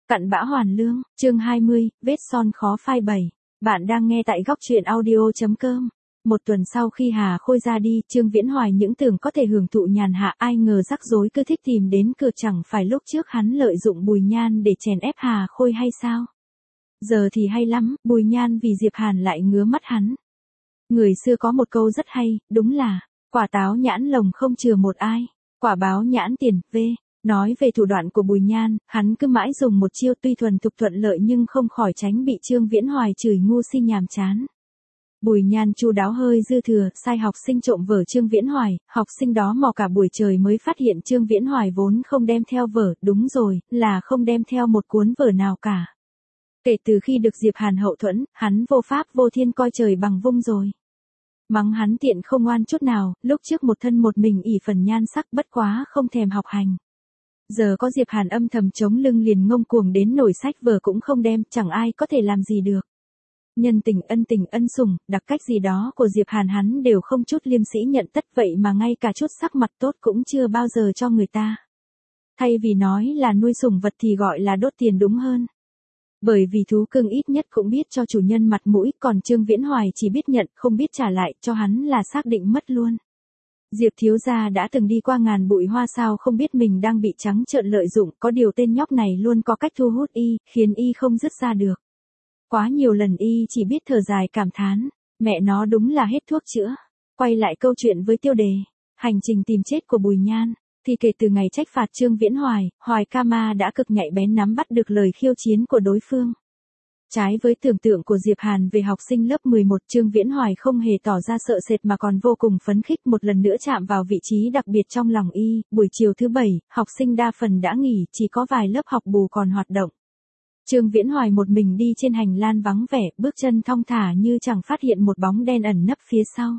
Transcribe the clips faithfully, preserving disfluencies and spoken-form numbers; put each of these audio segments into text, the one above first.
Cặn bã hoàn lương, chương hai mươi, vết son khó phai bày. Bạn đang nghe tại góc truyện audio.com. Một tuần sau khi Hà Khôi ra đi, Trương Viễn Hoài những tưởng có thể hưởng thụ nhàn hạ, ai ngờ rắc rối cứ thích tìm đến cửa, chẳng phải lúc trước hắn lợi dụng Bùi Nhan để chèn ép Hà Khôi hay sao? Giờ thì hay lắm, Bùi Nhan vì Diệp Hàn lại ngứa mắt hắn. Người xưa có một câu rất hay, đúng là, quả táo nhãn lồng không chừa một ai, quả báo nhãn tiền, v. Nói về thủ đoạn của Bùi Nhan, hắn cứ mãi dùng một chiêu tuy thuần thục thuận lợi nhưng không khỏi tránh bị Trương Viễn Hoài chửi ngu si nhàm chán. Bùi Nhan chu đáo hơi dư thừa, sai học sinh trộm vở Trương Viễn Hoài, học sinh đó mò cả buổi trời mới phát hiện Trương Viễn Hoài vốn không đem theo vở, đúng rồi, là không đem theo một cuốn vở nào cả. Kể từ khi được Diệp Hàn hậu thuẫn, hắn vô pháp vô thiên coi trời bằng vung rồi. Mắng hắn tiện không ngoan chút nào, lúc trước một thân một mình ỷ phần nhan sắc bất quá không thèm học hành. Giờ có Diệp Hàn âm thầm chống lưng liền ngông cuồng đến nổi sách vở cũng không đem, chẳng ai có thể làm gì được. Nhân tình ân tình ân sủng, đặc cách gì đó của Diệp Hàn hắn đều không chút liêm sĩ nhận tất, vậy mà ngay cả chút sắc mặt tốt cũng chưa bao giờ cho người ta. Thay vì nói là nuôi sủng vật thì gọi là đốt tiền đúng hơn. Bởi vì thú cưng ít nhất cũng biết cho chủ nhân mặt mũi, còn Trương Viễn Hoài chỉ biết nhận, không biết trả lại, cho hắn là xác định mất luôn. Diệp thiếu gia đã từng đi qua ngàn bụi hoa sao không biết mình đang bị trắng trợn lợi dụng, có điều tên nhóc này luôn có cách thu hút y, khiến y không dứt ra được. Quá nhiều lần y chỉ biết thở dài cảm thán, mẹ nó đúng là hết thuốc chữa. Quay lại câu chuyện với tiêu đề, hành trình tìm chết của Bùi Nhan, thì kể từ ngày trách phạt Trương Viễn Hoài, Hoài Ca Ma đã cực nhạy bén nắm bắt được lời khiêu chiến của đối phương. Trái với tưởng tượng của Diệp Hàn về học sinh lớp mười một, Trương Viễn Hoài không hề tỏ ra sợ sệt mà còn vô cùng phấn khích, một lần nữa chạm vào vị trí đặc biệt trong lòng y. Buổi chiều thứ bảy, học sinh đa phần đã nghỉ, chỉ có vài lớp học bù còn hoạt động. Trương Viễn Hoài một mình đi trên hành lang vắng vẻ, bước chân thong thả như chẳng phát hiện một bóng đen ẩn nấp phía sau.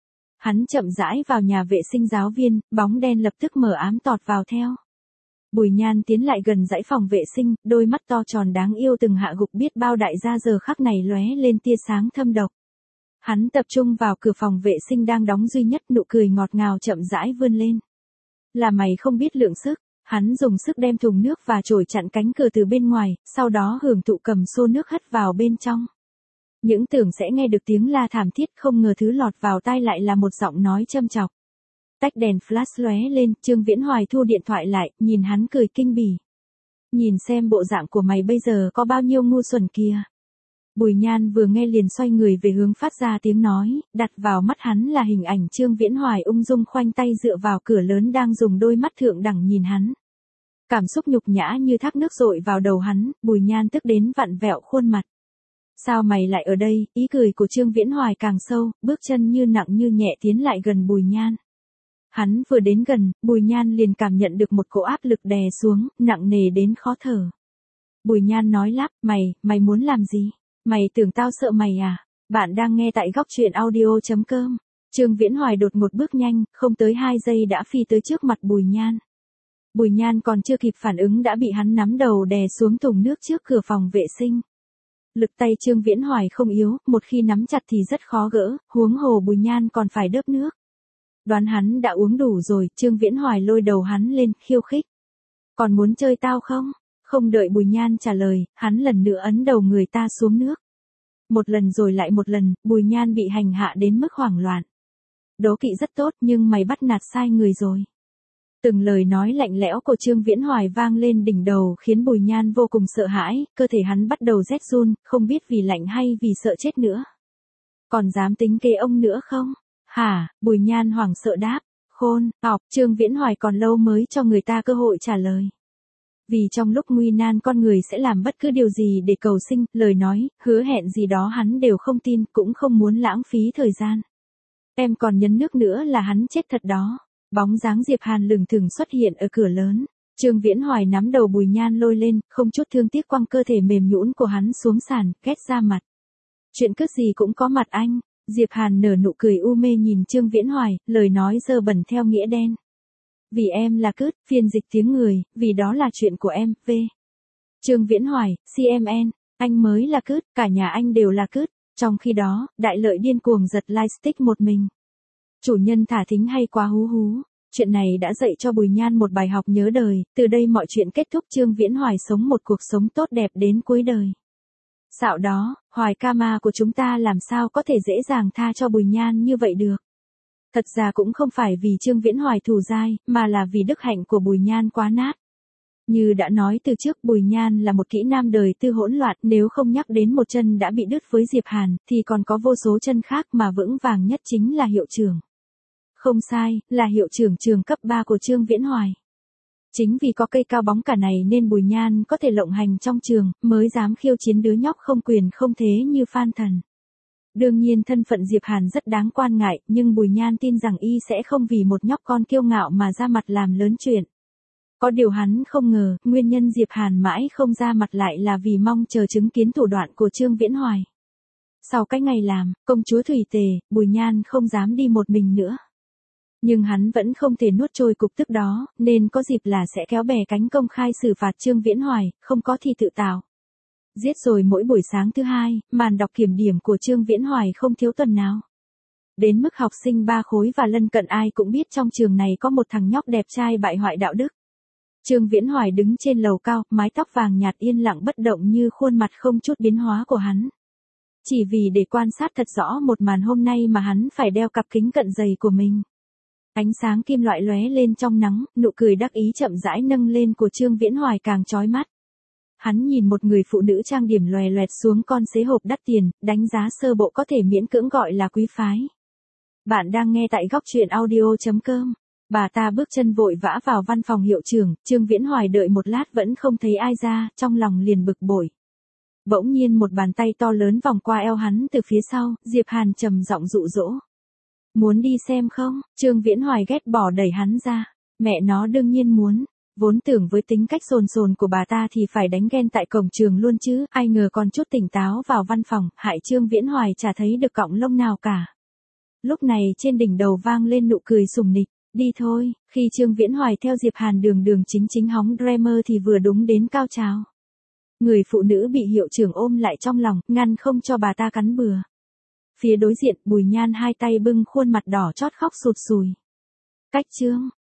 Hắn chậm rãi vào nhà vệ sinh giáo viên, bóng đen lập tức mở ám tọt vào theo. Bùi Nhan tiến lại gần dãy phòng vệ sinh, đôi mắt to tròn đáng yêu từng hạ gục biết bao đại gia giờ khắc này lóe lên tia sáng thâm độc. Hắn tập trung vào cửa phòng vệ sinh đang đóng duy nhất, nụ cười ngọt ngào chậm rãi vươn lên. Là mày không biết lượng sức, hắn dùng sức đem thùng nước và chổi chặn cánh cửa từ bên ngoài, sau đó hưởng thụ cầm xô nước hất vào bên trong. Những tưởng sẽ nghe được tiếng la thảm thiết, không ngờ thứ lọt vào tai lại là một giọng nói châm chọc. Tách đèn flash lóe lên, Trương Viễn Hoài thu điện thoại lại, nhìn hắn cười kinh bỉ. Nhìn xem bộ dạng của mày bây giờ có bao nhiêu ngu xuẩn kìa. Bùi Nhan vừa nghe liền xoay người về hướng phát ra tiếng nói, đặt vào mắt hắn là hình ảnh Trương Viễn Hoài ung dung khoanh tay dựa vào cửa lớn đang dùng đôi mắt thượng đẳng nhìn hắn. Cảm xúc nhục nhã như thác nước dội vào đầu hắn, Bùi Nhan tức đến vặn vẹo khuôn mặt. Sao mày lại ở đây? Ý cười của Trương Viễn Hoài càng sâu, bước chân như nặng như nhẹ tiến lại gần Bùi Nhan. Hắn vừa đến gần, Bùi Nhan liền cảm nhận được một cỗ áp lực đè xuống, nặng nề đến khó thở. Bùi Nhan nói lắp, mày, mày muốn làm gì? Mày tưởng tao sợ mày à? Bạn đang nghe tại góc truyện audio.com. Trương Viễn Hoài đột ngột bước nhanh, không tới hai giây đã phi tới trước mặt Bùi Nhan. Bùi Nhan còn chưa kịp phản ứng đã bị hắn nắm đầu đè xuống thùng nước trước cửa phòng vệ sinh. Lực tay Trương Viễn Hoài không yếu, một khi nắm chặt thì rất khó gỡ, huống hồ Bùi Nhan còn phải đớp nước. Đoán hắn đã uống đủ rồi, Trương Viễn Hoài lôi đầu hắn lên, khiêu khích. Còn muốn chơi tao không? Không đợi Bùi Nhan trả lời, hắn lần nữa ấn đầu người ta xuống nước. Một lần rồi lại một lần, Bùi Nhan bị hành hạ đến mức hoảng loạn. Đố kỵ rất tốt nhưng mày bắt nạt sai người rồi. Từng lời nói lạnh lẽo của Trương Viễn Hoài vang lên đỉnh đầu khiến Bùi Nhan vô cùng sợ hãi, cơ thể hắn bắt đầu rét run, không biết vì lạnh hay vì sợ chết nữa. Còn dám tính kế ông nữa không? Hả? Bùi Nhan hoảng sợ đáp. Khôn, học, Trương Viễn Hoài còn lâu mới cho người ta cơ hội trả lời. Vì trong lúc nguy nan con người sẽ làm bất cứ điều gì để cầu sinh, lời nói, hứa hẹn gì đó hắn đều không tin, cũng không muốn lãng phí thời gian. Em còn nhấn nước nữa là hắn chết thật đó. Bóng dáng Diệp Hàn lừng thừng xuất hiện ở cửa lớn. Trương Viễn Hoài nắm đầu Bùi Nhan lôi lên, không chút thương tiếc quăng cơ thể mềm nhũn của hắn xuống sàn, ghét ra mặt. Chuyện cướp gì cũng có mặt anh. Diệp Hàn nở nụ cười u mê nhìn Trương Viễn Hoài, lời nói dơ bẩn theo nghĩa đen. Vì em là cướp, phiên dịch tiếng người, vì đó là chuyện của em, v. Trương Viễn Hoài, xê em en, anh mới là cướp, cả nhà anh đều là cướp. Trong khi đó, Đại Lợi điên cuồng giật lightstick một mình. Chủ nhân thả thính hay quá hú hú. chuyện này đã dạy cho Bùi Nhan một bài học nhớ đời, từ đây mọi chuyện kết thúc, Trương Viễn Hoài sống một cuộc sống tốt đẹp đến cuối đời. Dạo đó, Hoài ca ma của chúng ta làm sao có thể dễ dàng tha cho Bùi Nhan như vậy được. Thật ra cũng không phải vì Trương Viễn Hoài thù dai, mà là vì đức hạnh của Bùi Nhan quá nát. Như đã nói từ trước, Bùi Nhan là một kỹ nam đời tư hỗn loạn, nếu không nhắc đến một chân đã bị đứt với Diệp Hàn, thì còn có vô số chân khác mà vững vàng nhất chính là hiệu trưởng. Không sai, là hiệu trưởng trường cấp ba của Trương Viễn Hoài. Chính vì có cây cao bóng cả này nên Bùi Nhan có thể lộng hành trong trường, mới dám khiêu chiến đứa nhóc không quyền không thế như Phan Thần. Đương nhiên thân phận Diệp Hàn rất đáng quan ngại, nhưng Bùi Nhan tin rằng y sẽ không vì một nhóc con kiêu ngạo mà ra mặt làm lớn chuyện. Có điều hắn không ngờ, nguyên nhân Diệp Hàn mãi không ra mặt lại là vì mong chờ chứng kiến thủ đoạn của Trương Viễn Hoài. Sau cái ngày làm, công chúa Thủy Tề, Bùi Nhan không dám đi một mình nữa. Nhưng hắn vẫn không thể nuốt trôi cục tức đó, nên có dịp là sẽ kéo bè cánh công khai xử phạt Trương Viễn Hoài, không có thì tự tạo. Giết rồi mỗi buổi sáng thứ hai, màn đọc kiểm điểm của Trương Viễn Hoài không thiếu tuần nào. Đến mức học sinh ba khối và lân cận ai cũng biết trong trường này có một thằng nhóc đẹp trai bại hoại đạo đức. Trương Viễn Hoài đứng trên lầu cao, mái tóc vàng nhạt yên lặng bất động như khuôn mặt không chút biến hóa của hắn. Chỉ vì để quan sát thật rõ một màn hôm nay mà hắn phải đeo cặp kính cận dày của mình. Ánh sáng kim loại lóe lên trong nắng, nụ cười đắc ý chậm rãi nâng lên của Trương Viễn Hoài càng chói mắt. Hắn nhìn một người phụ nữ trang điểm loè loẹt xuống con xế hộp đắt tiền, đánh giá sơ bộ có thể miễn cưỡng gọi là quý phái. Bạn đang nghe tại góc truyện audio chấm com. Bà ta bước chân vội vã vào văn phòng hiệu trưởng, Trương Viễn Hoài đợi một lát vẫn không thấy ai ra, trong lòng liền bực bội. Bỗng nhiên một bàn tay to lớn vòng qua eo hắn từ phía sau, Diệp Hàn trầm giọng dụ dỗ. Muốn đi xem không? Trương Viễn Hoài ghét bỏ đẩy hắn ra. Mẹ nó đương nhiên muốn. Vốn tưởng với tính cách sồn sồn của bà ta thì phải đánh ghen tại cổng trường luôn chứ, ai ngờ còn chút tỉnh táo vào văn phòng, hại Trương Viễn Hoài chả thấy được cọng lông nào cả. Lúc này trên đỉnh đầu vang lên nụ cười sùng nịch. Đi thôi, khi Trương Viễn Hoài theo Diệp Hàn đường đường chính chính hóng Dreamer thì vừa đúng đến cao trào. Người phụ nữ bị hiệu trưởng ôm lại trong lòng, ngăn không cho bà ta cắn bừa. Phía đối diện, Bùi Nhan hai tay bưng khuôn mặt đỏ chót khóc sụt sùi. Cách Trương,